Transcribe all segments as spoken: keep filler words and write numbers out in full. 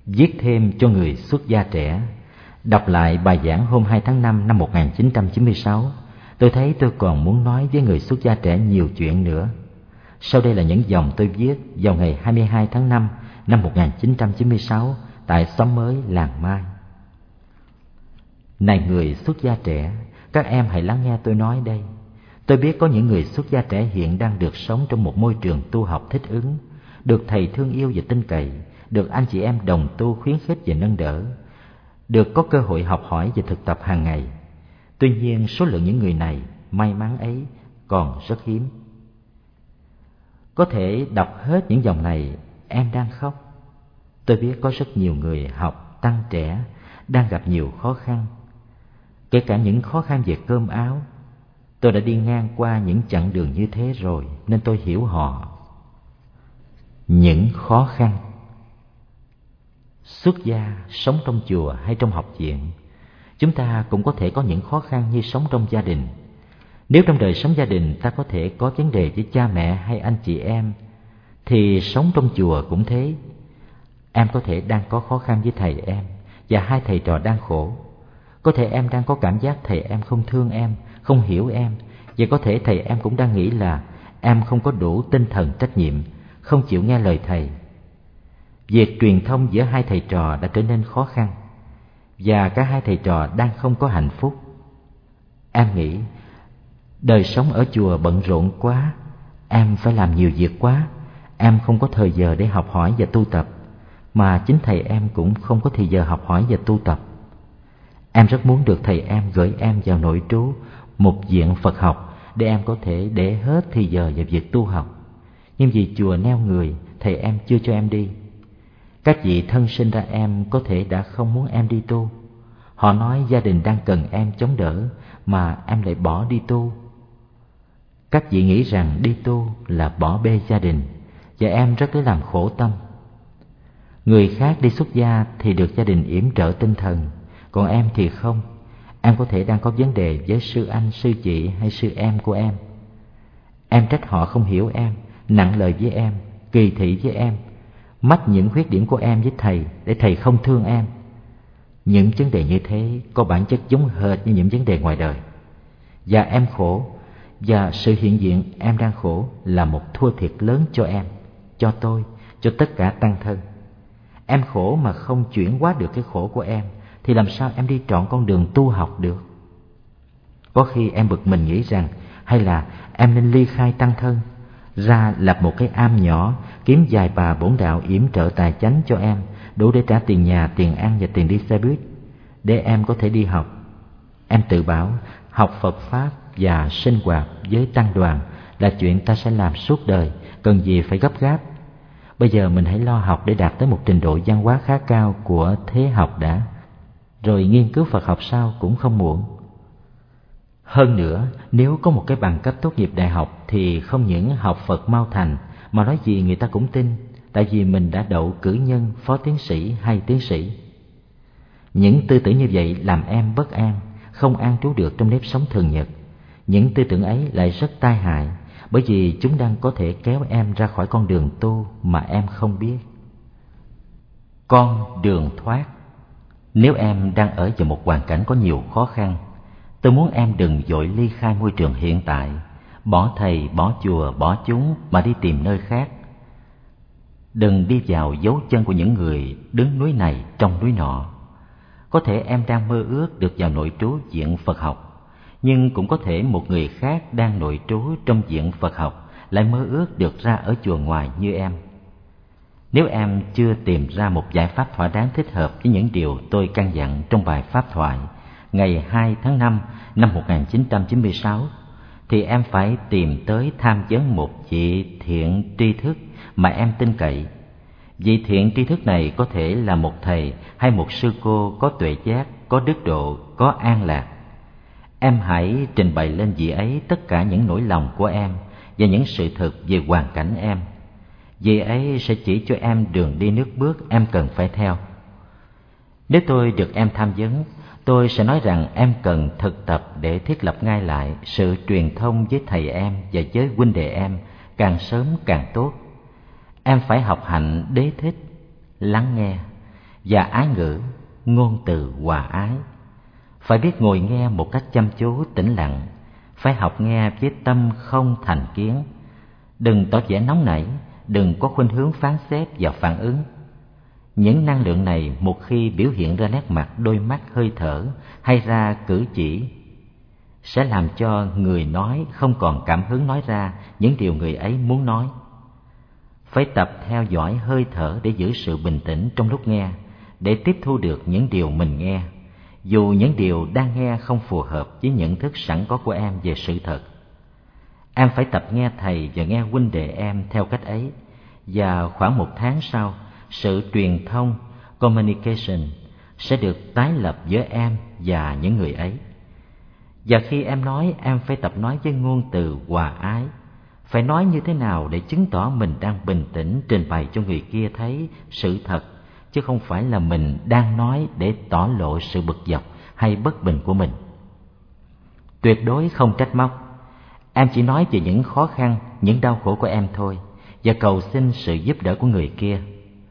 Viết thêm cho người xuất gia trẻ. Đọc lại bài giảng hôm hai tháng năm năm một nghìn chín trăm chín mươi sáu, tôi thấy tôi còn muốn nói với người xuất gia trẻ nhiều chuyện nữa. Sau đây là những dòng tôi viết vào ngày hai mươi hai tháng năm năm một nghìn chín trăm chín mươi sáu tại xóm mới Làng Mai. Này người xuất gia trẻ, các em hãy lắng nghe tôi nói đây. Tôi biết có những người xuất gia trẻ hiện đang được sống trong một môi trường tu học thích ứng, được thầy thương yêu và tin cậy, được anh chị em đồng tu khuyến khích và nâng đỡ, được có cơ hội học hỏi và thực tập hàng ngày. Tuy nhiên, số lượng những người này may mắn ấy còn rất hiếm. Có thể đọc hết những dòng này, em đang khóc. Tôi biết có rất nhiều người học tăng trẻ đang gặp nhiều khó khăn, kể cả những khó khăn về cơm áo. Tôi đã đi ngang qua những chặng đường như thế rồi, nên tôi hiểu họ. Những khó khăn. Xuất gia, sống trong chùa hay trong học viện, chúng ta cũng có thể có những khó khăn như sống trong gia đình. Nếu trong đời sống gia đình ta có thể có vấn đề với cha mẹ hay anh chị em, thì sống trong chùa cũng thế. Em có thể đang có khó khăn với thầy em, và hai thầy trò đang khổ. Có thể em đang có cảm giác thầy em không thương em, không hiểu em, và có thể thầy em cũng đang nghĩ là em không có đủ tinh thần trách nhiệm, không chịu nghe lời thầy. Việc truyền thông giữa hai thầy trò đã trở nên khó khăn, và cả hai thầy trò đang không có hạnh phúc. Em nghĩ đời sống ở chùa bận rộn quá, em phải làm nhiều việc quá, em không có thời giờ để học hỏi và tu tập, mà chính thầy em cũng không có thời giờ học hỏi và tu tập. Em rất muốn được thầy em gửi em vào nội trú, một viện Phật học, để em có thể để hết thời giờ vào việc tu học. Nhưng vì chùa neo người, thầy em chưa cho em đi. Các vị thân sinh ra em có thể đã không muốn em đi tu. Họ nói gia đình đang cần em chống đỡ, mà em lại bỏ đi tu. Các vị nghĩ rằng đi tu là bỏ bê gia đình, và em rất lấy làm khổ tâm. Người khác đi xuất gia thì được gia đình yểm trợ tinh thần, còn em thì không. Em có thể đang có vấn đề với sư anh, sư chị hay sư em của em. Em trách họ không hiểu em, nặng lời với em, kỳ thị với em, mách những khuyết điểm của em với thầy để thầy không thương em. Những vấn đề như thế có bản chất giống hệt như những vấn đề ngoài đời. Và em khổ, và sự hiện diện em đang khổ là một thua thiệt lớn cho em, cho tôi, cho tất cả tăng thân. Em khổ mà không chuyển hóa được cái khổ của em, thì làm sao em đi trọn con đường tu học được? Có khi em bực mình nghĩ rằng hay là em nên ly khai tăng thân, ra lập một cái am nhỏ, kiếm vài bà bổn đạo yểm trợ tài chánh cho em, đủ để trả tiền nhà, tiền ăn và tiền đi xe buýt, để em có thể đi học. Em tự bảo học Phật Pháp và sinh hoạt với tăng đoàn là chuyện ta sẽ làm suốt đời, cần gì phải gấp gáp. Bây giờ mình hãy lo học để đạt tới một trình độ văn hóa khá cao của thế học đã, rồi nghiên cứu Phật học sau cũng không muộn. Hơn nữa, nếu có một cái bằng cấp tốt nghiệp đại học thì không những học Phật mau thành, mà nói gì người ta cũng tin, tại vì mình đã đậu cử nhân, phó tiến sĩ hay tiến sĩ. Những tư tưởng như vậy làm em bất an, không an trú được trong nếp sống thường nhật. Những tư tưởng ấy lại rất tai hại, bởi vì chúng đang có thể kéo em ra khỏi con đường tu mà em không biết. Con đường thoát. Nếu em đang ở vào một hoàn cảnh có nhiều khó khăn, tôi muốn em đừng vội ly khai môi trường hiện tại, bỏ thầy, bỏ chùa, bỏ chúng mà đi tìm nơi khác. Đừng đi vào dấu chân của những người đứng núi này trong núi nọ. Có thể em đang mơ ước được vào nội trú viện Phật học, nhưng cũng có thể một người khác đang nội trú trong viện Phật học lại mơ ước được ra ở chùa ngoài như em. Nếu em chưa tìm ra một giải pháp thỏa đáng thích hợp với những điều tôi căn dặn trong bài pháp thoại ngày hai tháng năm năm một nghìn chín trăm chín mươi sáu, thì em phải tìm tới tham vấn một vị thiện tri thức mà em tin cậy. Vị thiện tri thức này có thể là một thầy hay một sư cô có tuệ giác, có đức độ, có an lạc. Em hãy trình bày lên vị ấy tất cả những nỗi lòng của em và những sự thực về hoàn cảnh em. Vị ấy sẽ chỉ cho em đường đi nước bước em cần phải theo. Nếu tôi được em tham vấn, tôi sẽ nói rằng em cần thực tập để thiết lập ngay lại sự truyền thông với thầy em và với huynh đệ em, càng sớm càng tốt. Em phải học hạnh đế thích, lắng nghe, và ái ngữ, ngôn từ hòa ái. Phải biết ngồi nghe một cách chăm chú tĩnh lặng, phải học nghe với tâm không thành kiến. Đừng tỏ vẻ nóng nảy, đừng có khuynh hướng phán xét và phản ứng. Những năng lượng này một khi biểu hiện ra nét mặt, đôi mắt, hơi thở hay ra cử chỉ sẽ làm cho người nói không còn cảm hứng nói ra những điều người ấy muốn nói. Phải tập theo dõi hơi thở để giữ sự bình tĩnh trong lúc nghe, để tiếp thu được những điều mình nghe, dù những điều đang nghe không phù hợp với nhận thức sẵn có của em về sự thật. Em phải tập nghe thầy và nghe huynh đệ em theo cách ấy, và khoảng một tháng sau, sự truyền thông, communication, sẽ được tái lập giữa em và những người ấy. Và khi em nói, em phải tập nói với ngôn từ hòa ái. Phải nói như thế nào để chứng tỏ mình đang bình tĩnh trình bày cho người kia thấy sự thật, chứ không phải là mình đang nói để tỏ lộ sự bực dọc hay bất bình của mình. Tuyệt đối không trách móc. Em chỉ nói về những khó khăn, những đau khổ của em thôi, và cầu xin sự giúp đỡ của người kia.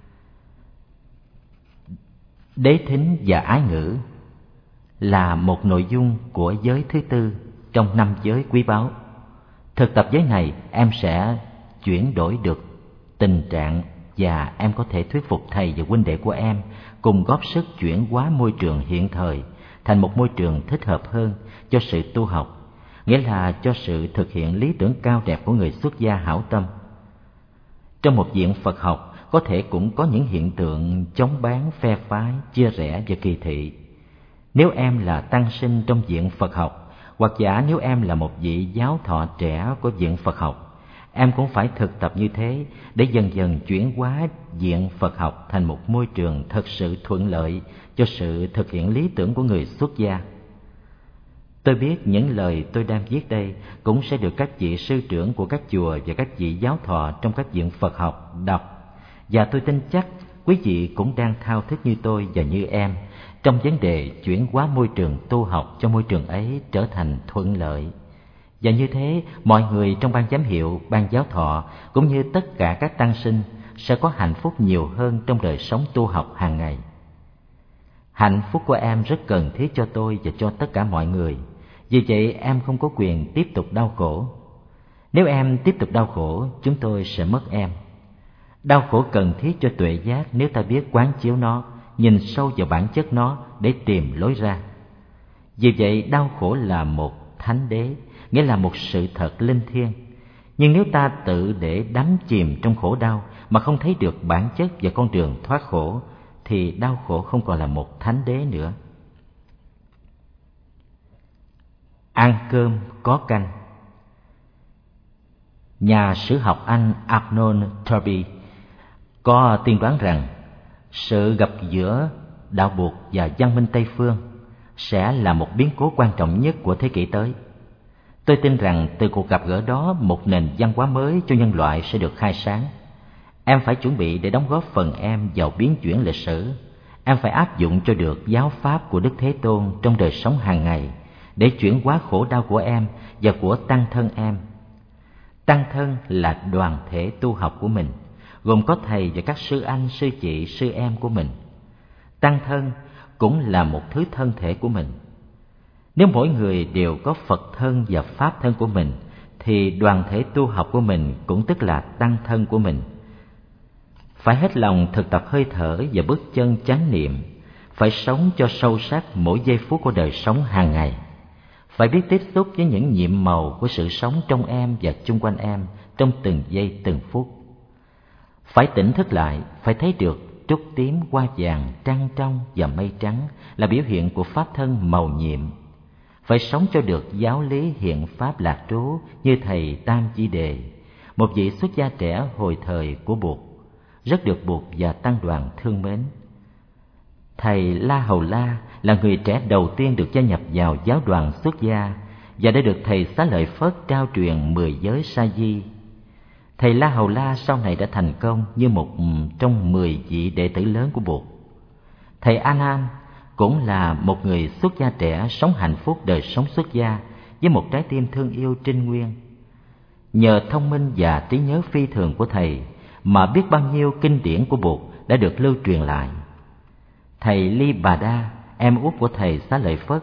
Đế thính và ái ngữ là một nội dung của giới thứ tư trong năm giới quý báu. Thực tập giới này, em sẽ chuyển đổi được tình trạng và em có thể thuyết phục thầy và huynh đệ của em cùng góp sức chuyển hóa môi trường hiện thời thành một môi trường thích hợp hơn cho sự tu học, nghĩa là cho sự thực hiện lý tưởng cao đẹp của người xuất gia hảo tâm. Trong một viện Phật học có thể cũng có những hiện tượng chống bán, phe phái, chia rẽ và kỳ thị. Nếu em là tăng sinh trong viện Phật học, hoặc giả nếu em là một vị giáo thọ trẻ của viện Phật học, em cũng phải thực tập như thế để dần dần chuyển hóa viện Phật học thành một môi trường thật sự thuận lợi cho sự thực hiện lý tưởng của người xuất gia. Tôi biết những lời tôi đang viết đây cũng sẽ được các vị sư trưởng của các chùa và các vị giáo thọ trong các viện Phật học đọc, và tôi tin chắc quý vị cũng đang thao thức như tôi và như em trong vấn đề chuyển hóa môi trường tu học cho môi trường ấy trở thành thuận lợi. Và như thế, mọi người trong ban giám hiệu, ban giáo thọ cũng như tất cả các tăng sinh sẽ có hạnh phúc nhiều hơn trong đời sống tu học hàng ngày. Hạnh phúc của em rất cần thiết cho tôi và cho tất cả mọi người. Vì vậy em không có quyền tiếp tục đau khổ. Nếu em tiếp tục đau khổ, chúng tôi sẽ mất em. Đau khổ cần thiết cho tuệ giác nếu ta biết quán chiếu nó, nhìn sâu vào bản chất nó để tìm lối ra. Vì vậy đau khổ là một thánh đế, nghĩa là một sự thật linh thiêng. Nhưng nếu ta tự để đắm chìm trong khổ đau mà không thấy được bản chất và con đường thoát khổ, thì đau khổ không còn là một thánh đế nữa. Ăn cơm có canh. Nhà sử học Anh Arnold Turby có tiên đoán rằng sự gặp giữa đạo Bụt và văn minh Tây phương sẽ là một biến cố quan trọng nhất của thế kỷ tới. Tôi tin rằng từ cuộc gặp gỡ đó, một nền văn hóa mới cho nhân loại sẽ được khai sáng. Em phải chuẩn bị để đóng góp phần em vào biến chuyển lịch sử. Em phải áp dụng cho được giáo pháp của Đức Thế Tôn trong đời sống hàng ngày để chuyển hóa khổ đau của em và của tăng thân em. Tăng thân là đoàn thể tu học của mình, gồm có thầy và các sư anh, sư chị, sư em của mình. Tăng thân cũng là một thứ thân thể của mình. Nếu mỗi người đều có Phật thân và Pháp thân của mình, thì đoàn thể tu học của mình cũng tức là tăng thân của mình. Phải hết lòng thực tập hơi thở và bước chân chánh niệm, phải sống cho sâu sắc mỗi giây phút của đời sống hàng ngày. Phải biết tiếp xúc với những nhiệm màu của sự sống trong em và chung quanh em trong từng giây từng phút. Phải tỉnh thức lại, phải thấy được trúc tím, hoa vàng, trăng trong và mây trắng là biểu hiện của pháp thân màu nhiệm. Phải sống cho được giáo lý hiện pháp lạc trú như thầy Tam Chi Đề, một vị xuất gia trẻ hồi thời của Bụt, rất được Bụt và tăng đoàn thương mến. Thầy La Hầu La là người trẻ đầu tiên được gia nhập vào giáo đoàn xuất gia và đã được thầy Xá Lợi Phất trao truyền mười giới sa di. Thầy La Hầu La sau này đã thành công như một trong mười vị đệ tử lớn của Bụt. Thầy A Nan cũng là một người xuất gia trẻ sống hạnh phúc đời sống xuất gia với một trái tim thương yêu trinh nguyên. Nhờ thông minh và trí nhớ phi thường của thầy mà biết bao nhiêu kinh điển của Bụt đã được lưu truyền lại. Thầy Ly Bà Đa, em út của thầy Xá Lợi Phất,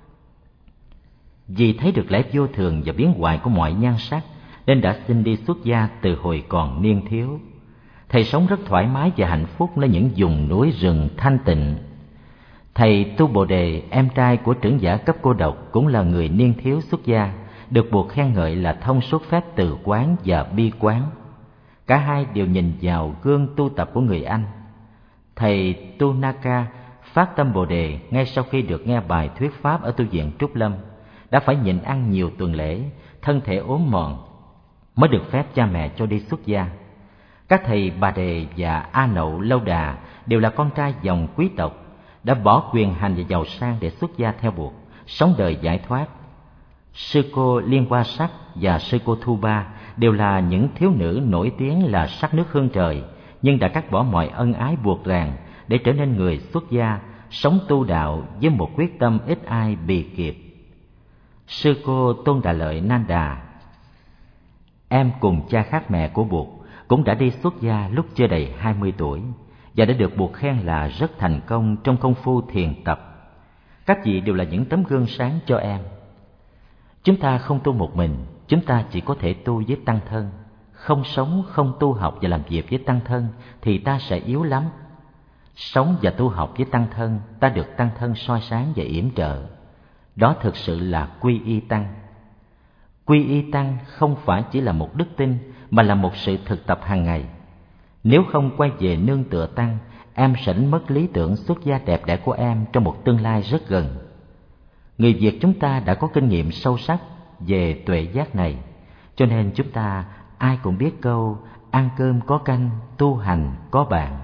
vì thấy được lẽ vô thường và biến hoại của mọi nhan sắc nên đã xin đi xuất gia từ hồi còn niên thiếu. Thầy sống rất thoải mái và hạnh phúc nơi những vùng núi rừng thanh tịnh. Thầy Tu Bồ Đề, em trai của trưởng giả cấp cô độc, cũng là người niên thiếu xuất gia, được buộc khen ngợi là thông suốt phép từ quán và bi quán. Cả hai đều nhìn vào gương tu tập của người anh. Thầy Tu Naka phát tâm Bồ Đề ngay sau khi được nghe bài thuyết pháp ở tu viện Trúc Lâm, đã phải nhịn ăn nhiều tuần lễ, thân thể ốm mòn, mới được phép cha mẹ cho đi xuất gia. Các thầy Bà Đề và A Nậu Lâu Đà đều là con trai dòng quý tộc, đã bỏ quyền hành và giàu sang để xuất gia theo buộc, sống đời giải thoát. Sư cô Liên Hoa Sắc và sư cô Thu Ba đều là những thiếu nữ nổi tiếng là sắc nước hương trời, nhưng đã cắt bỏ mọi ân ái buộc ràng để trở nên người xuất gia, sống tu đạo với một quyết tâm ít ai bì kịp. Sư cô Tôn Đà Lợi Nan Đà, em cùng cha khác mẹ của Bụt, cũng đã đi xuất gia lúc chưa đầy hai mươi tuổi và đã được Bụt khen là rất thành công trong công phu thiền tập. Các vị đều là những tấm gương sáng cho em. Chúng ta không tu một mình, chúng ta chỉ có thể tu với tăng thân. Không sống, không tu học và làm việc với tăng thân thì ta sẽ yếu lắm. Sống và tu học với tăng thân, ta được tăng thân soi sáng và yểm trợ. Đó thực sự là quy y tăng. Quy y tăng không phải chỉ là một đức tin, mà là một sự thực tập hàng ngày. Nếu không quay về nương tựa tăng, em sẽ đánh mất lý tưởng xuất gia đẹp đẽ của em trong một tương lai rất gần. Người Việt chúng ta đã có kinh nghiệm sâu sắc về tuệ giác này, cho nên chúng ta ai cũng biết câu ăn cơm có canh, tu hành có bạn.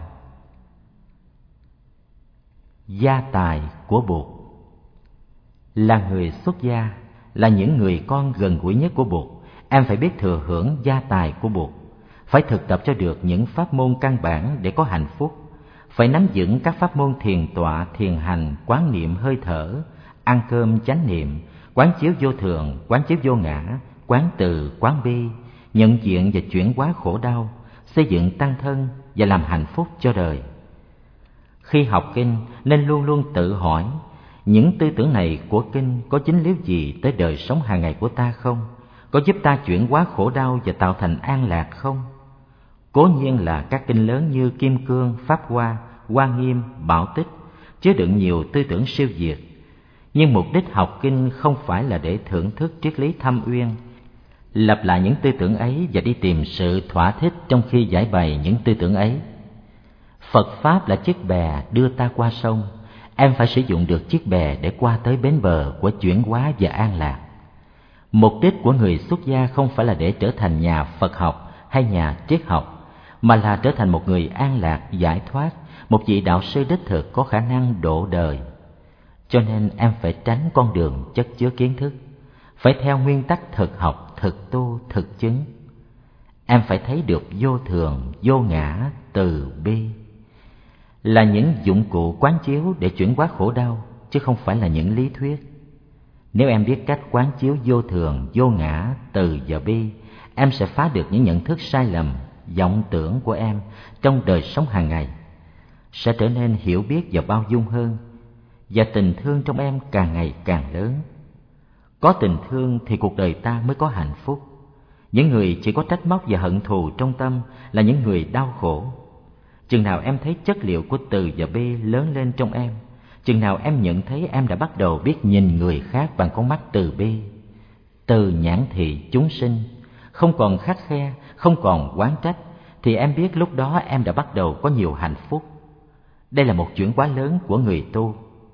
Gia tài của Bụt. Là người xuất gia, là những người con gần gũi nhất của Bụt, em phải biết thừa hưởng gia tài của Bụt, phải thực tập cho được những pháp môn căn bản để có hạnh phúc, phải nắm vững các pháp môn thiền tọa, thiền hành, quán niệm hơi thở, ăn cơm chánh niệm, quán chiếu vô thường, quán chiếu vô ngã, quán từ, quán bi, nhận diện và chuyển hóa khổ đau, xây dựng tăng thân và làm hạnh phúc cho đời. Khi học kinh nên luôn luôn tự hỏi, những tư tưởng này của kinh có chính lý gì tới đời sống hàng ngày của ta không? Có giúp ta chuyển hóa khổ đau và tạo thành an lạc không? Cố nhiên là các kinh lớn như Kim Cương, Pháp Hoa, Hoa Nghiêm, Bảo Tích chứa đựng nhiều tư tưởng siêu việt. Nhưng mục đích học kinh không phải là để thưởng thức triết lý thâm uyên, lặp lại những tư tưởng ấy và đi tìm sự thỏa thích trong khi giải bày những tư tưởng ấy. Phật Pháp là chiếc bè đưa ta qua sông, em phải sử dụng được chiếc bè để qua tới bến bờ của chuyển hóa và an lạc. Mục đích của người xuất gia không phải là để trở thành nhà Phật học hay nhà triết học, mà là trở thành một người an lạc, giải thoát, một vị đạo sư đích thực có khả năng độ đời. Cho nên em phải tránh con đường chất chứa kiến thức, phải theo nguyên tắc thực học, thực tu, thực chứng. Em phải thấy được vô thường, vô ngã, từ bi là những dụng cụ quán chiếu để chuyển hóa khổ đau, chứ không phải là những lý thuyết. Nếu em biết cách quán chiếu vô thường, vô ngã, từ và bi, em sẽ phá được những nhận thức sai lầm, vọng tưởng của em trong đời sống hàng ngày, sẽ trở nên hiểu biết và bao dung hơn, và tình thương trong em càng ngày càng lớn. Có tình thương thì cuộc đời ta mới có hạnh phúc. Những người chỉ có trách móc và hận thù trong tâm là những người đau khổ. Chừng nào em thấy chất liệu của từ và bi lớn lên trong em, chừng nào em nhận thấy em đã bắt đầu biết nhìn người khác bằng con mắt từ bi, từ nhãn thị chúng sinh, không còn khắt khe, không còn oán trách, thì em biết lúc đó em đã bắt đầu có nhiều hạnh phúc. Đây là một chuyển hóa lớn của người tu.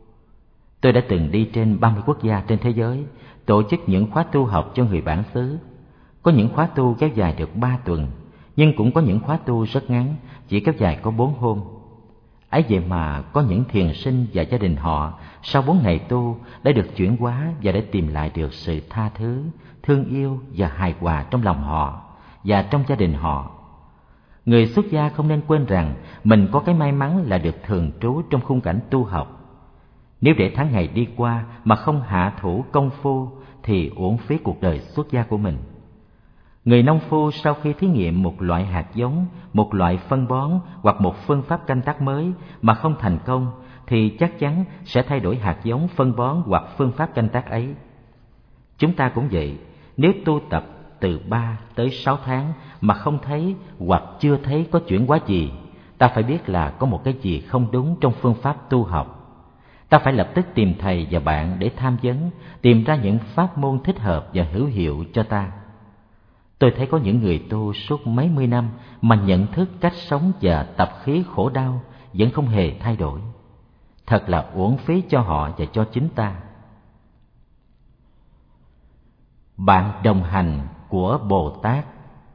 Tôi đã từng đi trên ba mươi quốc gia trên thế giới, tổ chức những khóa tu học cho người bản xứ. Có những khóa tu kéo dài được ba tuần, nhưng cũng có những khóa tu rất ngắn, chỉ kéo dài có bốn hôm. Ấy vậy mà có những thiền sinh và gia đình họ sau bốn ngày tu đã được chuyển hóa và đã tìm lại được sự tha thứ, thương yêu và hài hòa trong lòng họ và trong gia đình họ. Người xuất gia không nên quên rằng mình có cái may mắn là được thường trú trong khung cảnh tu học. Nếu để tháng ngày đi qua mà không hạ thủ công phu thì uổng phí cuộc đời xuất gia của mình. Người nông phu sau khi thí nghiệm một loại hạt giống, một loại phân bón hoặc một phương pháp canh tác mới mà không thành công thì chắc chắn sẽ thay đổi hạt giống, phân bón hoặc phương pháp canh tác ấy. Chúng ta cũng vậy, nếu tu tập từ ba tới sáu tháng mà không thấy hoặc chưa thấy có chuyển hóa gì, ta phải biết là có một cái gì không đúng trong phương pháp tu học. Ta phải lập tức tìm thầy và bạn để tham vấn, tìm ra những pháp môn thích hợp và hữu hiệu cho ta. Tôi thấy có những người tu suốt mấy mươi năm mà nhận thức, cách sống và tập khí khổ đau vẫn không hề thay đổi. Thật là uổng phí cho họ và cho chính ta. Bạn đồng hành của Bồ Tát.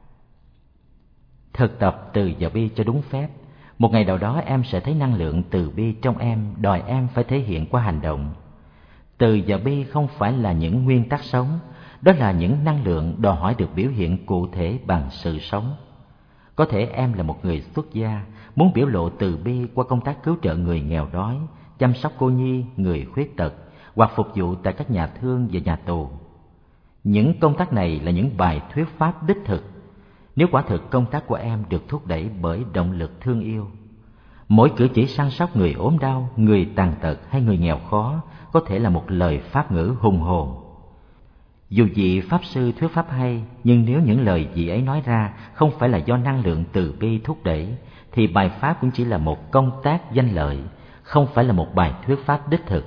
Thực tập từ và bi cho đúng phép. Một ngày nào đó em sẽ thấy năng lượng từ bi trong em đòi em phải thể hiện qua hành động. Từ và bi không phải là những nguyên tắc sống, đó là những năng lượng đòi hỏi được biểu hiện cụ thể bằng sự sống. Có thể em là một người xuất gia, muốn biểu lộ từ bi qua công tác cứu trợ người nghèo đói, chăm sóc cô nhi, người khuyết tật, hoặc phục vụ tại các nhà thương và nhà tù. Những công tác này là những bài thuyết pháp đích thực, nếu quả thực công tác của em được thúc đẩy bởi động lực thương yêu. Mỗi cử chỉ săn sóc người ốm đau, người tàn tật hay người nghèo khó có thể là một lời pháp ngữ hùng hồn. Dù vị Pháp Sư thuyết pháp hay, nhưng nếu những lời vị ấy nói ra không phải là do năng lượng từ bi thúc đẩy, thì bài pháp cũng chỉ là một công tác danh lợi, không phải là một bài thuyết pháp đích thực.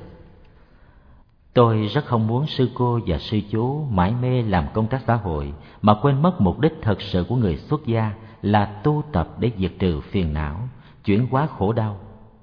Tôi rất không muốn sư cô và sư chú mãi mê làm công tác xã hội mà quên mất mục đích thật sự của người xuất gia là tu tập để diệt trừ phiền não, chuyển hóa khổ đau.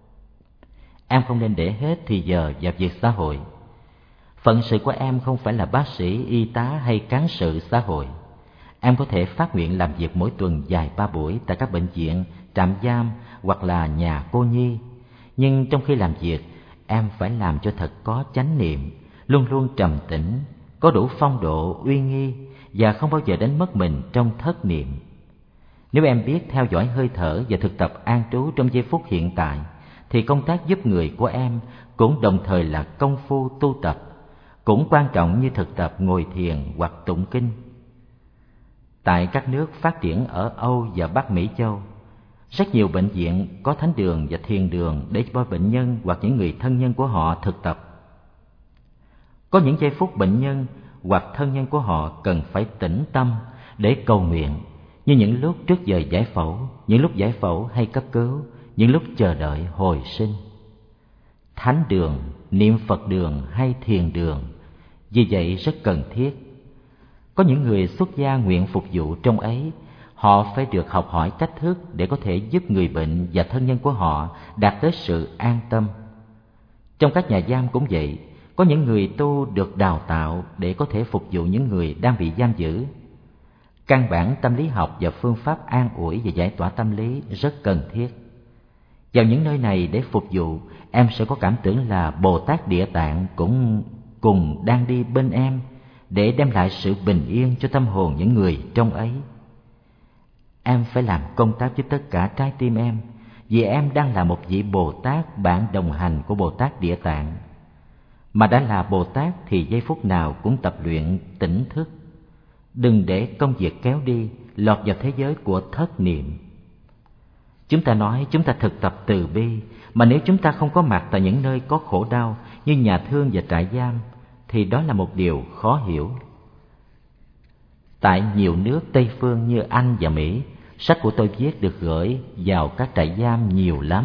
Em không nên để hết thì giờ vào việc xã hội. Phận sự của em không phải là bác sĩ, y tá hay cán sự xã hội. Em có thể phát nguyện làm việc mỗi tuần dài ba buổi tại các bệnh viện, trạm giam hoặc là nhà cô nhi. Nhưng trong khi làm việc, em phải làm cho thật có chánh niệm, luôn luôn trầm tĩnh, có đủ phong độ, uy nghi và không bao giờ đánh mất mình trong thất niệm. Nếu em biết theo dõi hơi thở và thực tập an trú trong giây phút hiện tại, thì công tác giúp người của em cũng đồng thời là công phu tu tập, cũng quan trọng như thực tập ngồi thiền hoặc tụng kinh. Tại các nước phát triển ở Âu và Bắc Mỹ Châu, rất nhiều bệnh viện có thánh đường và thiền đường để cho bệnh nhân hoặc những người thân nhân của họ thực tập. Có những giây phút bệnh nhân hoặc thân nhân của họ cần phải tĩnh tâm để cầu nguyện, như những lúc trước giờ giải phẫu, những lúc giải phẫu hay cấp cứu, những lúc chờ đợi hồi sinh. Thánh đường, niệm Phật đường hay thiền đường vì vậy rất cần thiết. Có những người xuất gia nguyện phục vụ trong ấy, họ phải được học hỏi cách thức để có thể giúp người bệnh và thân nhân của họ đạt tới sự an tâm. Trong các nhà giam cũng vậy, có những người tu được đào tạo để có thể phục vụ những người đang bị giam giữ. Căn bản tâm lý học và phương pháp an ủi và giải tỏa tâm lý rất cần thiết. Vào những nơi này để phục vụ, em sẽ có cảm tưởng là Bồ Tát Địa Tạng cũng cùng đang đi bên em để đem lại sự bình yên cho tâm hồn những người trong ấy. Em phải làm công tác với tất cả trái tim em, vì em đang là một vị Bồ Tát, bạn đồng hành của Bồ Tát Địa Tạng. Mà đã là Bồ Tát thì giây phút nào cũng tập luyện tỉnh thức. Đừng để công việc kéo đi, lọt vào thế giới của thất niệm. Chúng ta nói chúng ta thực tập từ bi, mà nếu chúng ta không có mặt tại những nơi có khổ đau như nhà thương và trại giam, thì đó là một điều khó hiểu. Tại nhiều nước Tây phương như Anh và Mỹ, sách của tôi viết được gửi vào các trại giam nhiều lắm.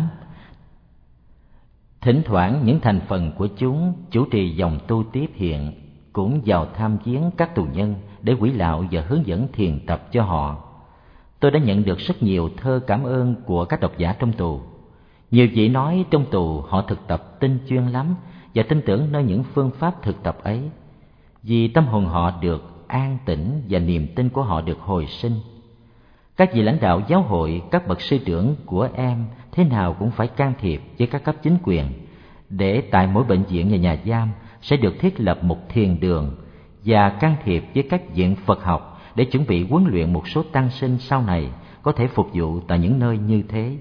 Thỉnh thoảng những thành phần của chúng chủ trì dòng tu tiếp hiện cũng vào tham viếng các tù nhân để quỹ lạo và hướng dẫn thiền tập cho họ. Tôi đã nhận được rất nhiều thơ cảm ơn của các độc giả trong tù. Nhiều vị nói trong tù họ thực tập tinh chuyên lắm và tin tưởng nơi những phương pháp thực tập ấy, vì tâm hồn họ được an tĩnh và niềm tin của họ được hồi sinh. Các vị lãnh đạo giáo hội, các bậc sư trưởng của em thế nào cũng phải can thiệp với các cấp chính quyền để tại mỗi bệnh viện và nhà giam sẽ được thiết lập một thiền đường, và can thiệp với các viện Phật học để chuẩn bị huấn luyện một số tăng sinh sau này có thể phục vụ tại những nơi như thế.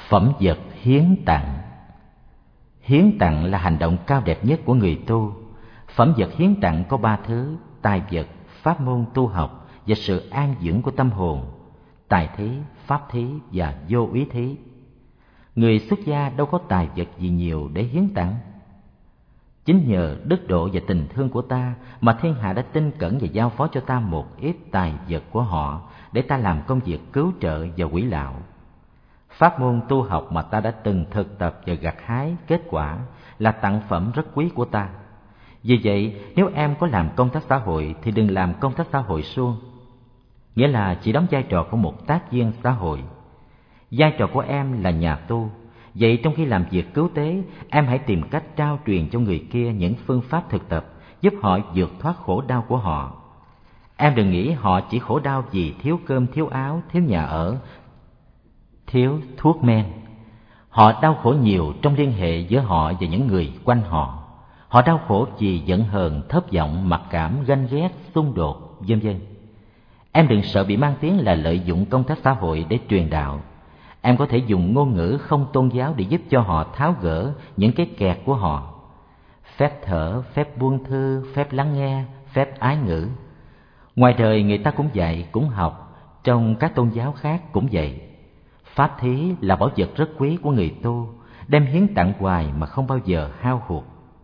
Phẩm vật hiến tặng. Hiến tặng là hành động cao đẹp nhất của người tu. Phẩm vật hiến tặng có ba thứ: tài vật, pháp môn tu học và sự an dưỡng của tâm hồn. Tài thí, pháp thí và vô úy thí. Người xuất gia đâu có tài vật gì nhiều để hiến tặng. Chính nhờ đức độ và tình thương của ta mà thiên hạ đã tin cẩn và giao phó cho ta một ít tài vật của họ để ta làm công việc cứu trợ và quỷ đạo. Pháp môn tu học mà ta đã từng thực tập và gặt hái kết quả là tặng phẩm rất quý của ta. Vì vậy, nếu em có làm công tác xã hội thì đừng làm công tác xã hội suông, nghĩa là chỉ đóng vai trò của một tác viên xã hội. Vai trò của em là nhà tu. Vậy trong khi làm việc cứu tế, em hãy tìm cách trao truyền cho người kia những phương pháp thực tập giúp họ vượt thoát khổ đau của họ. Em đừng nghĩ họ chỉ khổ đau vì thiếu cơm, thiếu áo, thiếu nhà ở, thiếu thuốc men. Họ đau khổ nhiều trong liên hệ giữa họ và những người quanh họ. Họ đau khổ vì giận hờn, thất vọng, mặc cảm, ganh ghét, xung đột, vân vân. Em đừng sợ bị mang tiếng là lợi dụng công tác xã hội để truyền đạo. Em có thể dùng ngôn ngữ không tôn giáo để giúp cho họ tháo gỡ những cái kẹt của họ. Phép thở, phép buông thư, phép lắng nghe, phép ái ngữ. Ngoài đời người ta cũng dạy, cũng học, trong các tôn giáo khác cũng vậy. Pháp thí là bảo vật rất quý của người tu, đem hiến tặng hoài mà không bao giờ hao hụt.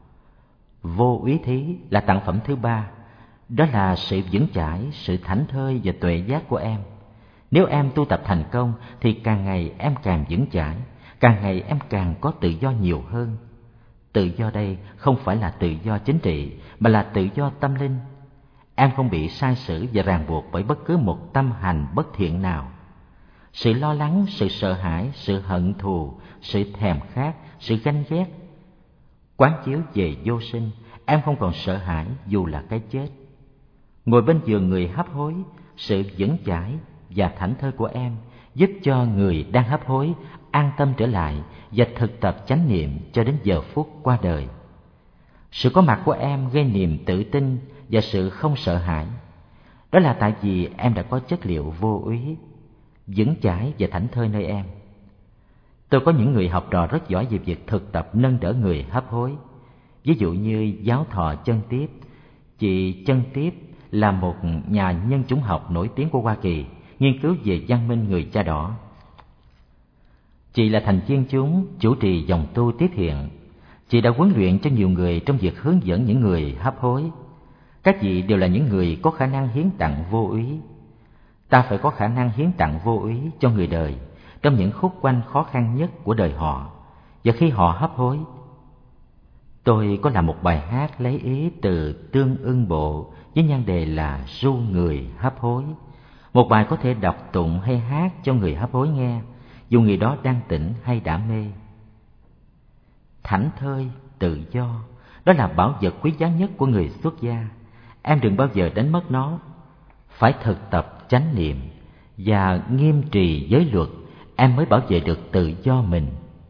Vô úy thí là tặng phẩm thứ ba, đó là sự vững chãi, sự thảnh thơi và tuệ giác của em. Nếu em tu tập thành công thì càng ngày em càng vững chãi, càng ngày em càng có tự do nhiều hơn. Tự do đây không phải là tự do chính trị, mà là tự do tâm linh. Em không bị sai sử và ràng buộc bởi bất cứ một tâm hành bất thiện nào. Sự lo lắng, sự sợ hãi, sự hận thù, sự thèm khát, sự ganh ghét, quán chiếu về vô sinh, em không còn sợ hãi dù là cái chết. Ngồi bên giường người hấp hối, sự vững chãi và thảnh thơi của em giúp cho người đang hấp hối an tâm trở lại và thực tập chánh niệm cho đến giờ phút qua đời. Sự có mặt của em gây niềm tự tin và sự không sợ hãi. Đó là tại vì em đã có chất liệu vô úy, vững chãi và thảnh thơi nơi em. Tôi có những người học trò rất giỏi về việc thực tập nâng đỡ người hấp hối. Ví dụ như giáo thọ Chân Tiếp. Chị Chân Tiếp là một nhà nhân chủng học nổi tiếng của Hoa Kỳ, nghiên cứu về văn minh người da đỏ. Chị là thành viên chúng chủ trì dòng tu Tiếp Hiện. Chị đã huấn luyện cho nhiều người trong việc hướng dẫn những người hấp hối. Các vị đều là những người có khả năng hiến tặng vô úy. Ta phải có khả năng hiến tặng vô úy cho người đời trong những khúc quanh khó khăn nhất của đời họ và khi họ hấp hối. Tôi có làm một bài hát lấy ý từ Tương Ưng Bộ với nhan đề là Ru Người Hấp Hối. Một bài có thể đọc tụng hay hát cho người hấp hối nghe, dù người đó đang tỉnh hay đã mê. Thảnh thơi, tự do, đó là bảo vật quý giá nhất của người xuất gia. Em đừng bao giờ đánh mất nó. Phải thực tập chánh niệm và nghiêm trì giới luật, em mới bảo vệ được tự do mình.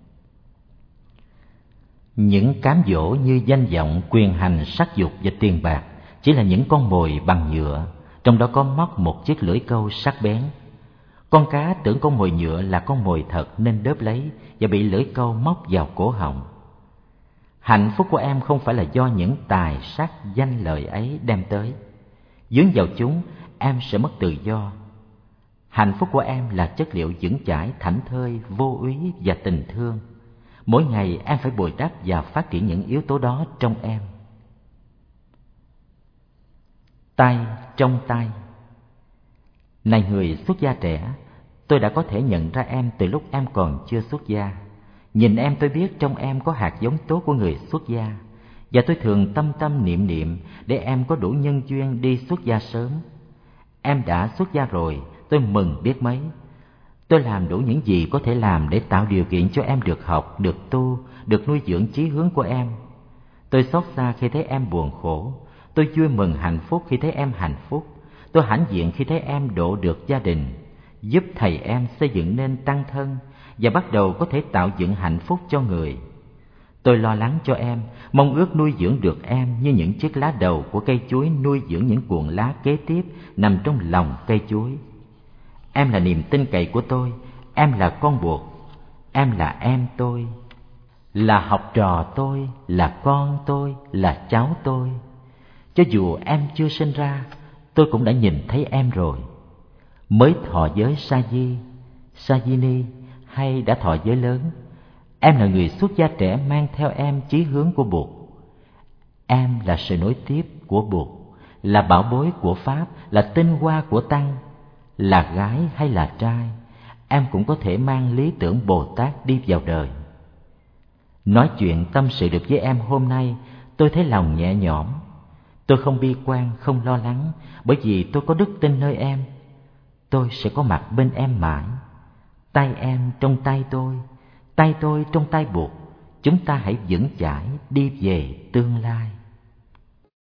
Những cám dỗ như danh vọng, quyền hành, sắc dục và tiền bạc chỉ là những con mồi bằng nhựa, trong đó có móc một chiếc lưỡi câu sắc bén. Con cá tưởng con mồi nhựa là con mồi thật nên đớp lấy và bị lưỡi câu móc vào cổ họng. Hạnh phúc của em không phải là do những tài sắc danh lợi ấy đem tới. Dướng vào chúng, em sẽ mất tự do. Hạnh phúc của em là chất liệu vững chãi, thảnh thơi, vô úy và tình thương. Mỗi ngày em phải bồi đắp và phát triển những yếu tố đó trong em. Tay trong tay. Này người xuất gia trẻ, tôi đã có thể nhận ra em từ lúc em còn chưa xuất gia. Nhìn em tôi biết trong em có hạt giống tốt của người xuất gia, và tôi thường tâm tâm niệm niệm để em có đủ nhân duyên đi xuất gia sớm. Em đã xuất gia rồi, tôi mừng biết mấy. Tôi làm đủ những gì có thể làm để tạo điều kiện cho em được học, được tu, được nuôi dưỡng chí hướng của em. Tôi xót xa khi thấy em buồn khổ. Tôi vui mừng hạnh phúc khi thấy em hạnh phúc. Tôi hãnh diện khi thấy em độ được gia đình, giúp thầy em xây dựng nên tăng thân và bắt đầu có thể tạo dựng hạnh phúc cho người. Tôi lo lắng cho em, mong ước nuôi dưỡng được em như những chiếc lá đầu của cây chuối nuôi dưỡng những cuộn lá kế tiếp nằm trong lòng cây chuối. Em là niềm tin cậy của tôi, em là con buộc. em là em tôi, là học trò tôi, là con tôi, là cháu tôi. Cho dù em chưa sinh ra, tôi cũng đã nhìn thấy em rồi. Mới thọ giới sa di, sa di ni hay đã thọ giới lớn, em là người xuất gia trẻ mang theo em chí hướng của Bụt. Em là sự nối tiếp của Bụt, là bảo bối của Pháp, là tinh hoa của Tăng. Là gái hay là trai, em cũng có thể mang lý tưởng Bồ Tát đi vào đời. Nói chuyện tâm sự được với em hôm nay, tôi thấy lòng nhẹ nhõm. Tôi không bi quan, không lo lắng, bởi vì tôi có đức tin nơi em. Tôi sẽ có mặt bên em mãi. Tay em trong tay tôi, tay tôi trong tay Bụt. Chúng ta hãy vững chãi đi về tương lai.